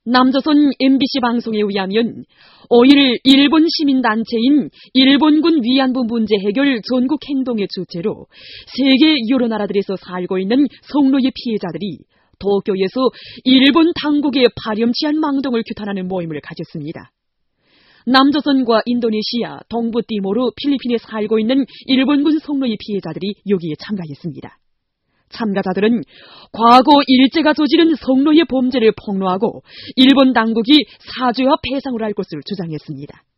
남조선 MBC 방송에 의하면 5일 일본 시민단체인 일본군 위안부 문제 해결 전국행동의 주체로 세계 여러 나라들에서 살고 있는 성노예 피해자들이 도쿄에서 일본 당국의 파렴치한 망동을 규탄하는 모임을 가졌습니다. 남조선과 인도네시아, 동부띠모르, 필리핀에 살고 있는 일본군 성노예 피해자들이 여기에 참가했습니다. 참가자들은 과거 일제가 저지른 성노예 범죄를 폭로하고 일본 당국이 사죄와 배상을 할 것을 주장했습니다.